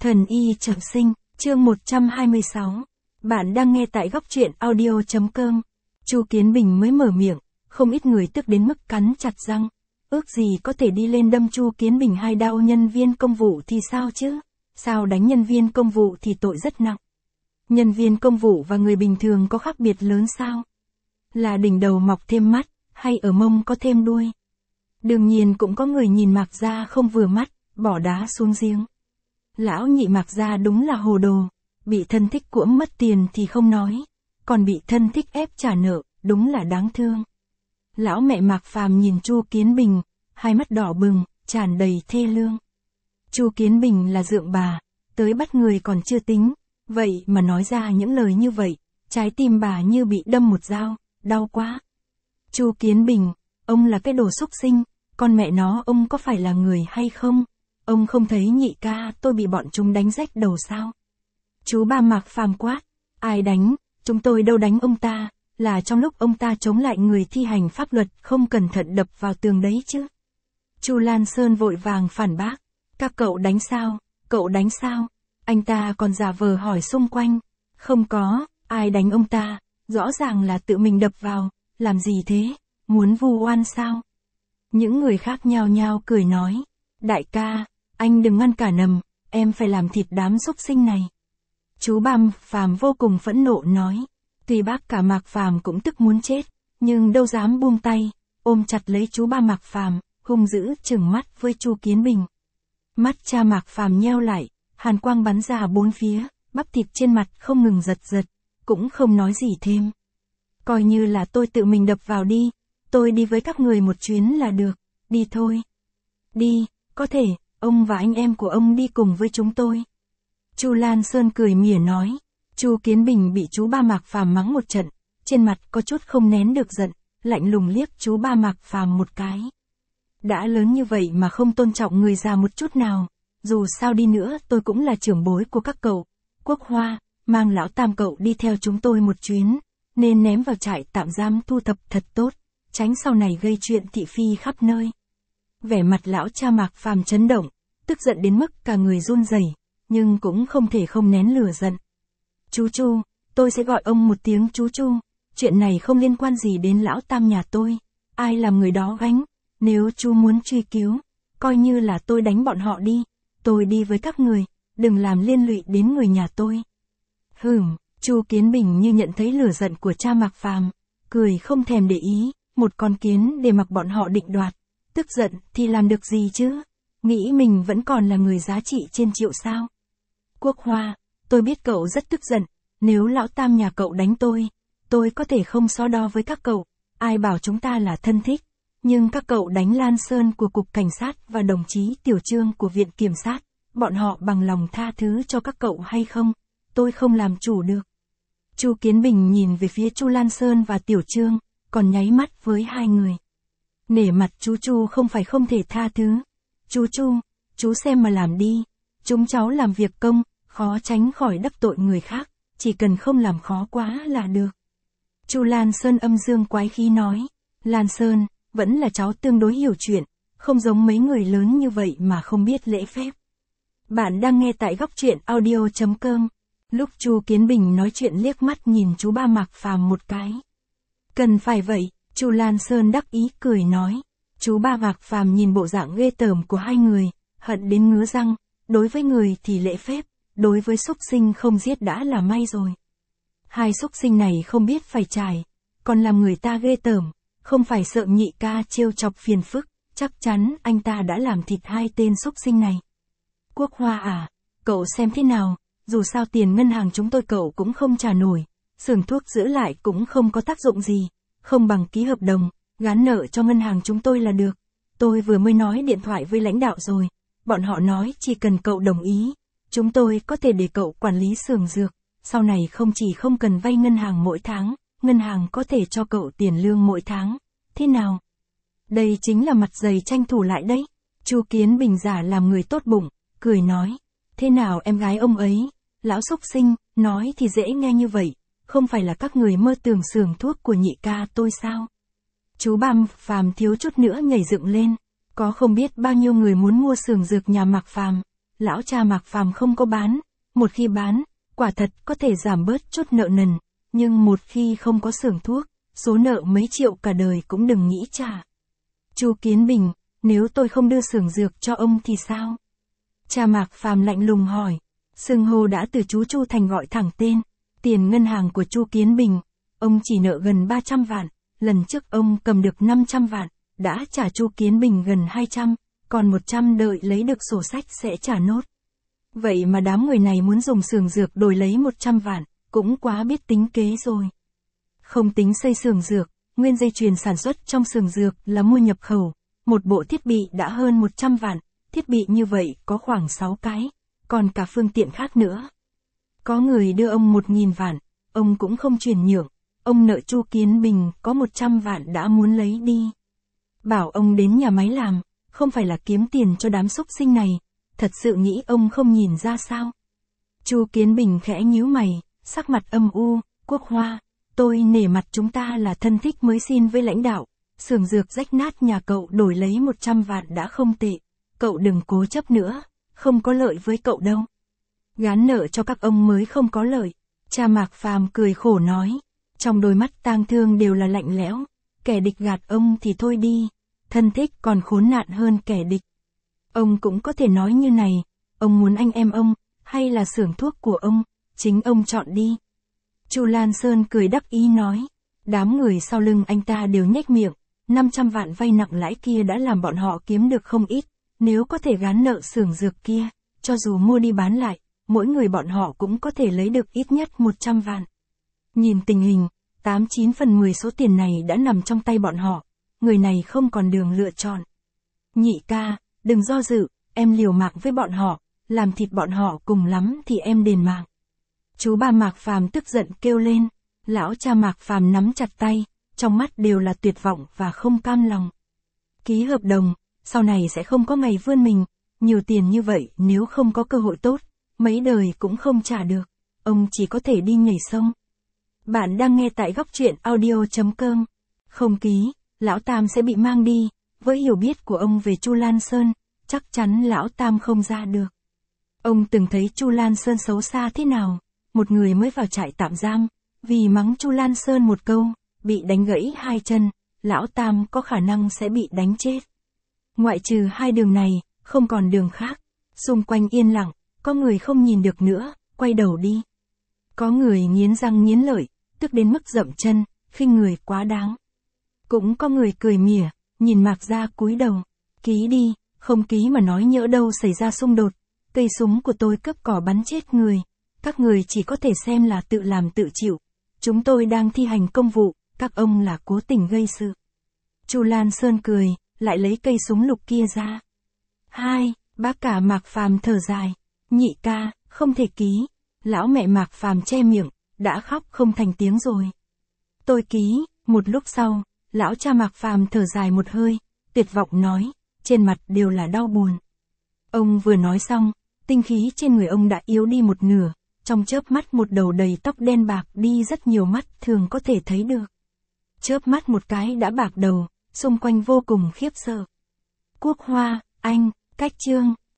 Thần y trọng sinh, chương 126. Bạn đang nghe tại góc truyện audio.com. Chu Kiến Bình mới mở miệng, không ít người tức đến mức cắn chặt răng. Ước gì có thể đi lên đâm Chu Kiến Bình 2 đao. Nhân viên công vụ thì sao chứ? Sao đánh nhân viên công vụ thì tội rất nặng. Nhân viên công vụ và người bình thường có khác biệt lớn sao? Là đỉnh đầu mọc thêm mắt, hay ở mông có thêm đuôi? Đương nhiên cũng có người nhìn Mạc Gia không vừa mắt, bỏ đá xuống giếng. Lão nhị Mạc Gia đúng là hồ đồ, bị thân thích cuỗm mất tiền thì không nói, còn bị thân thích ép trả nợ, đúng là đáng thương. Lão mẹ Mạc Phàm nhìn Chu Kiến Bình, hai mắt đỏ bừng, tràn đầy thê lương. Chu Kiến Bình là dượng bà, tới bắt người còn chưa tính, vậy mà nói ra những lời như vậy, trái tim bà như bị đâm một dao, đau quá. Chu Kiến Bình, ông là cái đồ xúc sinh, con mẹ nó ông có phải là người hay không? Ông không thấy nhị ca tôi bị bọn chúng đánh rách đầu sao? Chú ba Mạc Phàm quát, ai đánh, chúng tôi đâu đánh ông ta, là trong lúc ông ta chống lại người thi hành pháp luật không cẩn thận đập vào tường đấy chứ. Chu Lan Sơn vội vàng phản bác, các cậu đánh sao, cậu đánh sao? Anh ta còn giả vờ hỏi xung quanh, không có, ai đánh ông ta, rõ ràng là tự mình đập vào, làm gì thế, muốn vu oan sao? Những người khác nhao nhao cười nói, đại ca, anh đừng ngăn cả nầm, em phải làm thịt đám xúc sinh này. Chú ba Phàm vô cùng phẫn nộ nói, tuy bác cả Mạc Phàm cũng tức muốn chết, nhưng đâu dám buông tay, ôm chặt lấy chú ba Mạc Phàm, hung dữ trừng mắt với Chu Kiến Bình. Mắt cha Mạc Phàm nheo lại, hàn quang bắn ra bốn phía, bắp thịt trên mặt không ngừng giật giật, cũng không nói gì thêm. Coi như là tôi tự mình đập vào đi, tôi đi với các người một chuyến là được, đi thôi. Đi, có thể, ông và anh em của ông đi cùng với chúng tôi. Chu Lan Sơn cười mỉa nói. Chu Kiến Bình bị chú ba Mạc Phàm mắng một trận, trên mặt có chút không nén được giận, lạnh lùng liếc chú ba Mạc Phàm một cái. Đã lớn như vậy mà không tôn trọng người già một chút nào, dù sao đi nữa tôi cũng là trưởng bối của các cậu. Quốc Hoa, mang lão tam cậu đi theo chúng tôi một chuyến, nên ném vào trại tạm giam thu thập thật tốt, tránh sau này gây chuyện thị phi khắp nơi. Vẻ mặt lão cha Mạc Phàm chấn động, tức giận đến mức cả người run rẩy, nhưng cũng không thể không nén lửa giận. Chú Chu, tôi sẽ gọi ông một tiếng chú Chu, chuyện này không liên quan gì đến lão tam nhà tôi, ai làm người đó gánh, nếu chú muốn truy cứu, coi như là tôi đánh bọn họ đi, tôi đi với các người, đừng làm liên lụy đến người nhà tôi. Chu Kiến Bình như nhận thấy lửa giận của cha Mạc Phàm, cười không thèm để ý, một con kiến để mặc bọn họ định đoạt, tức giận thì làm được gì chứ, nghĩ mình vẫn còn là người giá trị trên triệu sao. Quốc Hoa, tôi biết cậu rất tức giận, nếu lão tam nhà cậu đánh tôi có thể không so đo với các cậu, ai bảo chúng ta là thân thích, nhưng các cậu đánh Lan Sơn của Cục Cảnh sát và đồng chí Tiểu Trương của Viện Kiểm sát, bọn họ bằng lòng tha thứ cho các cậu hay không, tôi không làm chủ được. Chu Kiến Bình nhìn về phía Chu Lan Sơn và Tiểu Trương, còn nháy mắt với hai người. Nể mặt chú Chu không phải không thể tha thứ. Chú Chu, chú xem mà làm đi, chúng cháu làm việc công, khó tránh khỏi đắc tội người khác, chỉ cần không làm khó quá là được. Chu Lan Sơn âm dương quái khí nói, Lan Sơn, vẫn là cháu tương đối hiểu chuyện, không giống mấy người lớn như vậy mà không biết lễ phép. Bạn đang nghe tại góc truyện audio.com. Lúc Chu Kiến Bình nói chuyện liếc mắt nhìn chú ba Mạc Phàm một cái. Cần phải vậy, Chu Lan Sơn đắc ý cười nói. Chú ba Mạc Phàm nhìn bộ dạng ghê tởm của hai người, hận đến ngứa răng, đối với người thì lễ phép, đối với xúc sinh không giết đã là may rồi. Hai xúc sinh này không biết phải trải, còn làm người ta ghê tởm, không phải sợ nhị ca trêu chọc phiền phức, chắc chắn anh ta đã làm thịt hai tên xúc sinh này. Quốc Hoa à, cậu xem thế nào, dù sao tiền ngân hàng chúng tôi cậu cũng không trả nổi, xưởng thuốc giữ lại cũng không có tác dụng gì, không bằng ký hợp đồng, gán nợ cho ngân hàng chúng tôi là được. Tôi vừa mới nói điện thoại với lãnh đạo rồi, bọn họ nói chỉ cần cậu đồng ý, chúng tôi có thể để cậu quản lý xưởng dược, sau này không chỉ không cần vay ngân hàng mỗi tháng, ngân hàng có thể cho cậu tiền lương mỗi tháng. Thế nào? Đây chính là mặt dày tranh thủ lại đấy. Chu Kiến Bình giả làm người tốt bụng, cười nói, thế nào em gái ông ấy, lão xúc sinh, nói thì dễ nghe như vậy, không phải là các người mơ tưởng xưởng thuốc của nhị ca tôi sao? Chú ba Phàm thiếu chút nữa nhảy dựng lên, có không biết bao nhiêu người muốn mua xưởng dược nhà Mạc Phàm, lão cha Mạc Phàm không có bán, một khi bán, quả thật có thể giảm bớt chút nợ nần, nhưng một khi không có xưởng thuốc, số nợ mấy triệu cả đời cũng đừng nghĩ trả. Chu Kiến Bình, nếu tôi không đưa xưởng dược cho ông thì sao? Cha Mạc Phàm lạnh lùng hỏi, xưng hô đã từ chú Chu thành gọi thẳng tên, tiền ngân hàng của Chu Kiến Bình, ông chỉ nợ gần 300 vạn, lần trước ông cầm được 500 vạn, đã trả Chu Kiến Bình gần 200, còn 100 đợi lấy được sổ sách sẽ trả nốt. Vậy mà đám người này muốn dùng xưởng dược đổi lấy 100 vạn, cũng quá biết tính kế rồi. Không tính xây xưởng dược, nguyên dây chuyền sản xuất trong xưởng dược là mua nhập khẩu, một bộ thiết bị đã hơn 100 vạn, thiết bị như vậy có khoảng 6 cái, còn cả phương tiện khác nữa. Có người đưa ông 1.000 vạn, ông cũng không chuyển nhượng, ông nợ Chu Kiến Bình có 100 vạn đã muốn lấy đi. Bảo ông đến nhà máy làm, không phải là kiếm tiền cho đám xúc sinh này, thật sự nghĩ ông không nhìn ra sao? Chu Kiến Bình khẽ nhíu mày, sắc mặt âm u, Quốc Hoa, tôi nể mặt chúng ta là thân thích mới xin với lãnh đạo, xưởng dược rách nát nhà cậu đổi lấy 100 vạn đã không tệ, cậu đừng cố chấp nữa, không có lợi với cậu đâu. Gán nợ cho các ông mới không có lợi, cha Mạc Phàm cười khổ nói, trong đôi mắt tang thương đều là lạnh lẽo, kẻ địch gạt ông thì thôi đi, thân thích còn khốn nạn hơn kẻ địch. Ông cũng có thể nói như này, ông muốn anh em ông, hay là xưởng thuốc của ông, chính ông chọn đi. Chu Lan Sơn cười đắc ý nói, đám người sau lưng anh ta đều nhếch miệng, 500 vạn vay nặng lãi kia đã làm bọn họ kiếm được không ít, nếu có thể gán nợ xưởng dược kia, cho dù mua đi bán lại, mỗi người bọn họ cũng có thể lấy được ít nhất 100 vạn. Nhìn tình hình, 89 phần 10 số tiền này đã nằm trong tay bọn họ, người này không còn đường lựa chọn. Nhị ca, đừng do dự, em liều mạng với bọn họ, làm thịt bọn họ cùng lắm thì em đền mạng. Chú ba Mạc Phàm tức giận kêu lên, lão cha Mạc Phàm nắm chặt tay, trong mắt đều là tuyệt vọng và không cam lòng. Ký hợp đồng, sau này sẽ không có ngày vươn mình, nhiều tiền như vậy nếu không có cơ hội tốt, mấy đời cũng không trả được, ông chỉ có thể đi nhảy sông. Bạn đang nghe tại góc truyện audio.com. Không ký, lão Tam sẽ bị mang đi, với hiểu biết của ông về Chu Lan Sơn, chắc chắn lão Tam không ra được. Ông từng thấy Chu Lan Sơn xấu xa thế nào, một người mới vào trại tạm giam, vì mắng Chu Lan Sơn một câu, bị đánh gãy 2 chân, lão Tam có khả năng sẽ bị đánh chết. Ngoại trừ 2 đường này, không còn đường khác. Xung quanh yên lặng, có người không nhìn được nữa, quay đầu đi. Có người nghiến răng nghiến lợi, tức đến mức dậm chân, khinh người quá đáng. Cũng có người cười mỉa, nhìn Mạc Gia cúi đầu, ký đi, không ký mà nói nhỡ đâu xảy ra xung đột, cây súng của tôi cướp cỏ bắn chết người, các người chỉ có thể xem là tự làm tự chịu, chúng tôi đang thi hành công vụ, các ông là cố tình gây sự. Chu Lan Sơn cười, lại lấy cây súng lục kia ra. Bác cả Mạc Phàm thở dài, nhị ca, không thể ký, lão mẹ Mạc Phàm che miệng, đã khóc không thành tiếng rồi. Tôi ký, một lúc sau, lão cha Mạc Phàm thở dài một hơi, tuyệt vọng nói, trên mặt đều là đau buồn. Ông vừa nói xong, tinh khí trên người ông đã yếu đi một nửa, trong chớp mắt một đầu đầy tóc đen bạc đi rất nhiều mắt thường có thể thấy được. Chớp mắt một cái đã bạc đầu, xung quanh vô cùng khiếp sợ. Quốc Hoa, anh, cách chương.